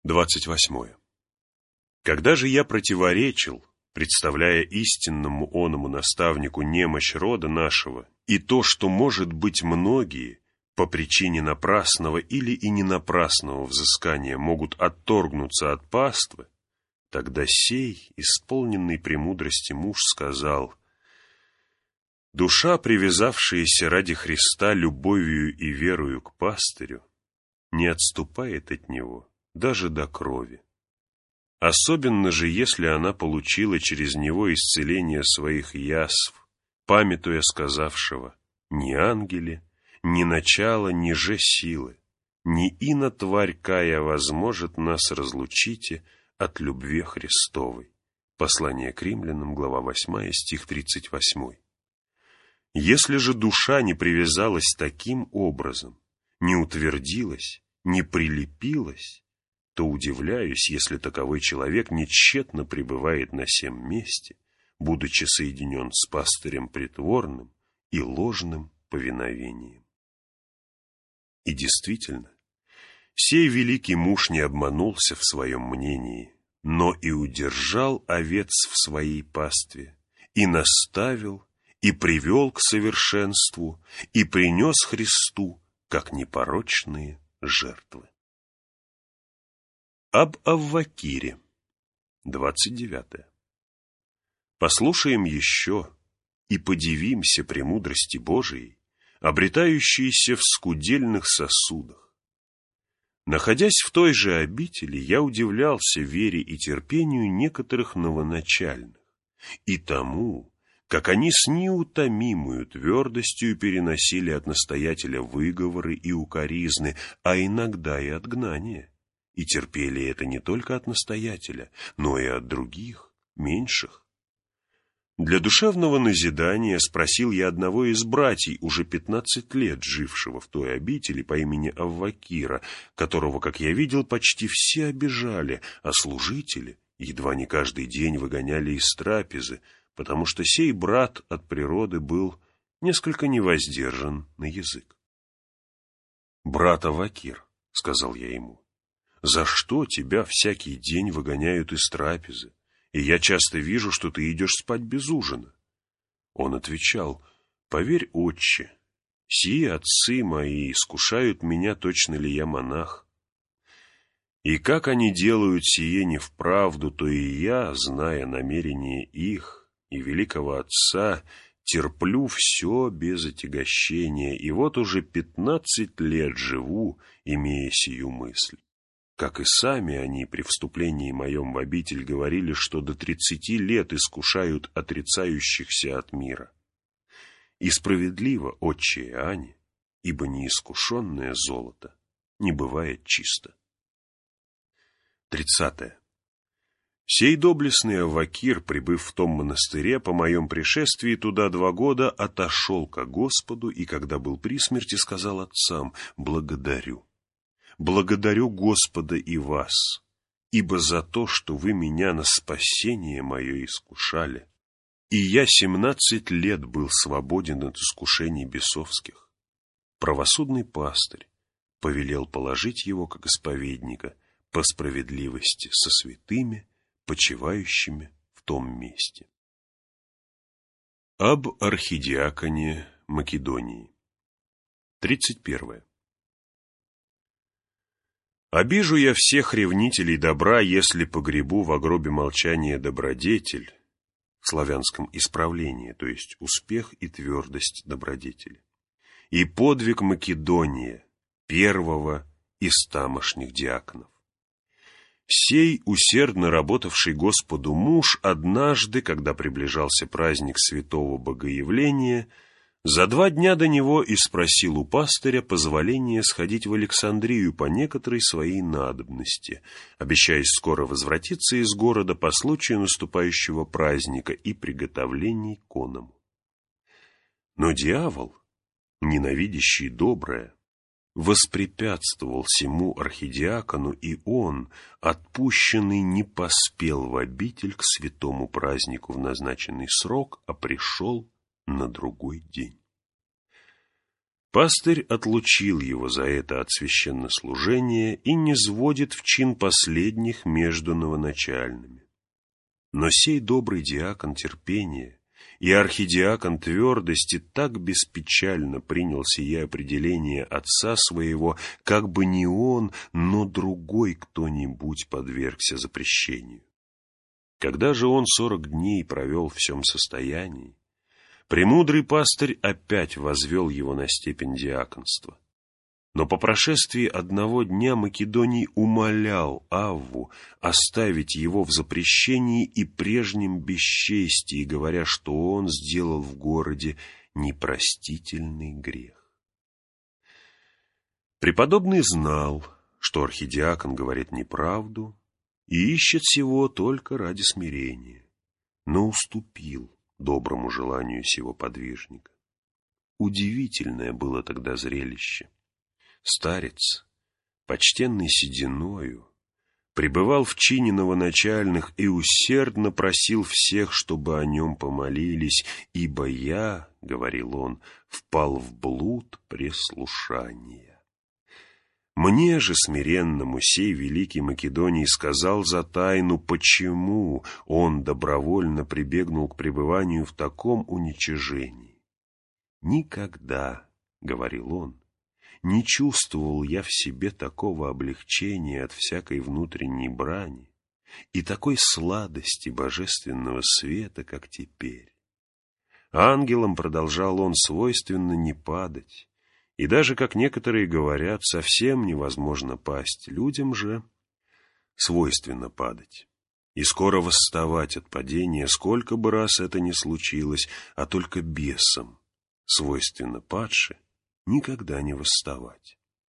28. Когда же я противоречил, представляя истинному оному наставнику немощь рода нашего и то, что, может быть, многие по причине напрасного или и ненапрасного взыскания могут отторгнуться от паствы, тогда сей, исполненный премудрости муж, сказал: «Душа, привязавшаяся ради Христа любовью и верою к пастырю, не отступает от него даже до крови. Особенно же, если она получила через него исцеление своих язв, памятуя сказавшего: ни ангели, ни начало, ни же силы, ни ино тварь кая возможет нас разлучите от любви Христовой». Послание к Римлянам, глава 8, стих 38. Если же душа не привязалась таким образом, не утвердилась, не прилепилась, то удивляюсь, если таковой человек нетщетно пребывает на сем месте, будучи соединен с пастырем притворным и ложным повиновением. И действительно, сей великий муж не обманулся в своем мнении, но и удержал овец в своей пастве, и наставил, и привел к совершенству, и принес Христу, как непорочные жертвы. Об Аввакире. 29. Послушаем еще и подивимся премудрости Божией, обретающейся в скудельных сосудах. Находясь в той же обители, я удивлялся вере и терпению некоторых новоначальных и тому, как они с неутомимою твердостью переносили от настоятеля выговоры и укоризны, а иногда и отгнания, и терпели это не только от настоятеля, но и от других, меньших. Для душевного назидания спросил я одного из братьев, уже 15 лет жившего в той обители по имени Аввакира, которого, как я видел, почти все обижали, а служители едва не каждый день выгоняли из трапезы, потому что сей брат от природы был несколько невоздержан на язык. «Брат Аввакир», — сказал я ему, — «за что тебя всякий день выгоняют из трапезы? И я часто вижу, что ты идешь спать без ужина». Он отвечал: «Поверь, отче, сии отцы мои искушают меня, точно ли я монах. И как они делают сие не вправду, то и я, зная намерение их и великого отца, терплю все без отягощения, и вот уже 15 лет живу, имея сию мысль. Как и сами они при вступлении моем в обитель говорили, что до 30 лет искушают отрицающихся от мира. И справедливо, отче Иоанне, ибо неискушенное золото не бывает чисто». 30. Сей доблестный Аввакир, прибыв в том монастыре, по моем пришествии туда 2 года, отошел ко Господу, и когда был при смерти, сказал отцам: «Благодарю Господа и вас, ибо за то, что вы меня на спасение мое искушали, и я 17 лет был свободен от искушений бесовских. Правосудный пастырь повелел положить его, как исповедника, по справедливости со святыми, почивающими в том месте». Об архидиаконе Македонии. 31. Обижу я всех ревнителей добра, если погребу в гробе молчания добродетель, в славянском исправлении, то есть успех и твердость добродетели, и подвиг Македония, первого из тамошних диаконов. Сей усердно работавший Господу муж однажды, когда приближался праздник святого Богоявления, за 2 дня до него и спросил у пастыря позволения сходить в Александрию по некоторой своей надобности, обещаясь скоро возвратиться из города по случаю наступающего праздника и приготовлений к оному. Но дьявол, ненавидящий доброе, воспрепятствовал сему архидиакону, и он, отпущенный, не поспел в обитель к святому празднику в назначенный срок, а пришел на другой день. Пастырь отлучил его за это от священнослужения и низводит в чин последних между новоначальными. Но сей добрый диакон терпения и архидиакон твердости так беспечально принял сие определение отца своего, как бы не он, но другой кто-нибудь подвергся запрещению. Когда же он 40 дней провел в сем состоянии, премудрый пастырь опять возвел его на степень диаконства. Но по прошествии 1 дня Македоний умолял Авву оставить его в запрещении и прежнем бесчестии, говоря, что он сделал в городе непростительный грех. Преподобный знал, что архидиакон говорит неправду и ищет сего только ради смирения, но уступил доброму желанию сего подвижника. Удивительное было тогда зрелище. Старец, почтенный сединою, пребывал в чине новоначальных и усердно просил всех, чтобы о нем помолились, ибо я, — говорил он, — впал в блуд преслушания. Мне же, смиренному, сей великий Македоний сказал за тайну, почему он добровольно прибегнул к пребыванию в таком уничижении. «Никогда, — говорил он, — не чувствовал я в себе такого облегчения от всякой внутренней брани и такой сладости божественного света, как теперь. Ангелам, — продолжал он, — свойственно не падать, и даже, как некоторые говорят, совсем невозможно пасть, людям же свойственно падать и скоро восставать от падения, сколько бы раз это ни случилось, а только бесам свойственно падше никогда не восставать.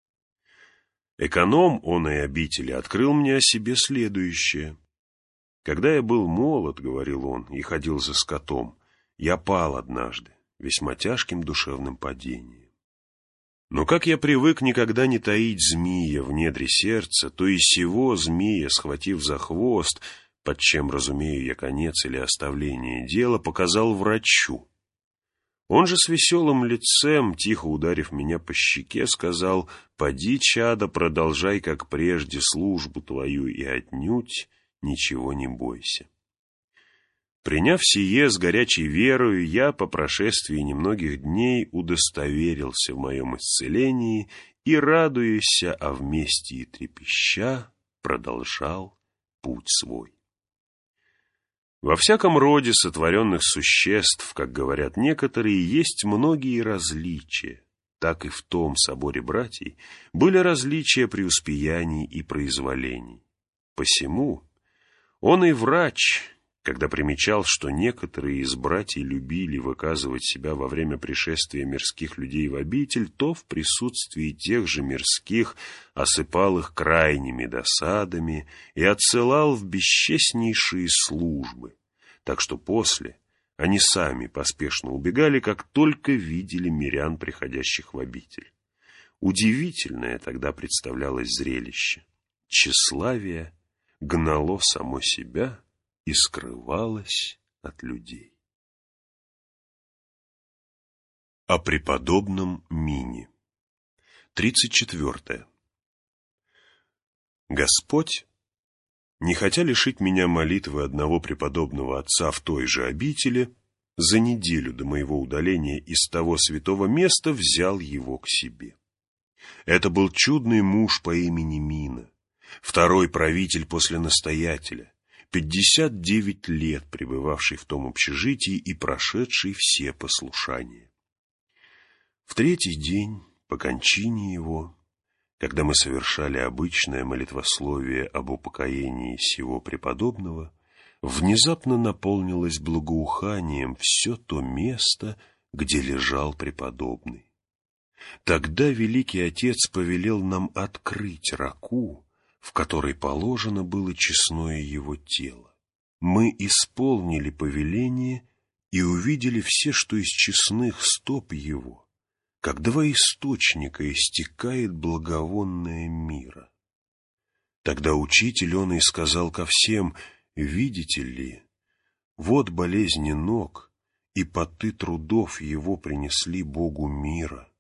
Эконом оной обители открыл мне о себе следующее. Когда я был молод, — говорил он, — и ходил за скотом, я пал однажды весьма тяжким душевным падением. Но как я привык никогда не таить змея в недре сердца, то и сего змея, схватив за хвост, под чем разумею я конец или оставление дела, показал врачу. Он же с веселым лицем, тихо ударив меня по щеке, сказал: «Поди, чадо, продолжай, как прежде, службу твою, и отнюдь ничего не бойся». Приняв сие с горячей верою, я по прошествии немногих дней удостоверился в моем исцелении и, радуясь, а вместе и трепеща, продолжал путь свой. Во всяком роде сотворенных существ, как говорят некоторые, есть многие различия. Так и в том соборе братьев были различия преуспеяний и произволений. Посему он и врач, когда примечал, что некоторые из братьев любили выказывать себя во время пришествия мирских людей в обитель, то в присутствии тех же мирских осыпал их крайними досадами и отсылал в бесчестнейшие службы, так что после они сами поспешно убегали, как только видели мирян, приходящих в обитель. Удивительное тогда представлялось зрелище. Тщеславие гнало само себя и скрывалось от людей. О преподобном Мине. 34. Господь, не хотя лишить меня молитвы одного преподобного отца в той же обители, за неделю до моего удаления из того святого места взял его к себе. Это был чудный муж по имени Мина, второй правитель после настоятеля, 59 лет пребывавший в том общежитии и прошедший все послушания. В 3-й день по кончине его, когда мы совершали обычное молитвословие об упокоении сего преподобного, внезапно наполнилось благоуханием все то место, где лежал преподобный. Тогда Великий Отец повелел нам открыть раку, в которой положено было честное его тело. Мы исполнили повеление и увидели все, что из честных стоп его, как 2 источника, истекает благовонное мира. Тогда учитель он и сказал ко всем: «Видите ли, вот болезни ног, и поты трудов его принесли Богу мира.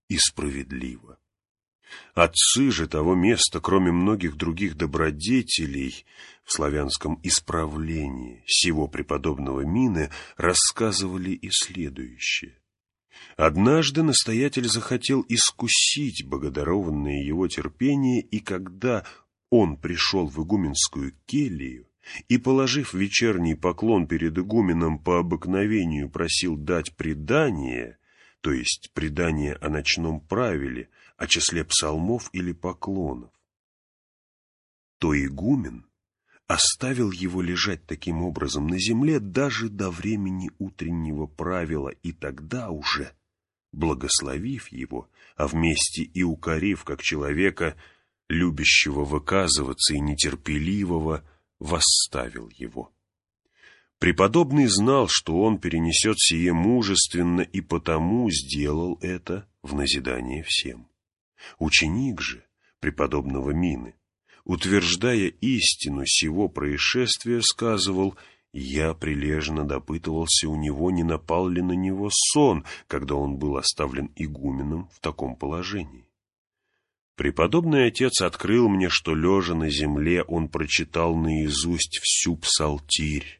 и справедливо. Отцы же того места, кроме многих других добродетелей, в славянском исправлении сего преподобного Мины рассказывали и следующее. Однажды настоятель захотел искусить богодарованное его терпение, и когда он пришел в игуменскую келью и, положив вечерний поклон перед игуменом, по обыкновению просил дать предание, то есть предание о ночном правиле, о числе псалмов или поклонов, то игумен оставил его лежать таким образом на земле даже до времени утреннего правила, и тогда уже, благословив его, а вместе и укорив, как человека, любящего выказываться и нетерпеливого, восставил его. Преподобный знал, что он перенесет сие мужественно, и потому сделал это в назидание всем. Ученик же преподобного Мины, утверждая истину сего происшествия, сказывал: «Я прилежно допытывался у него, не напал ли на него сон, когда он был оставлен игуменом в таком положении. Преподобный отец открыл мне, что, лежа на земле, он прочитал наизусть всю псалтирь,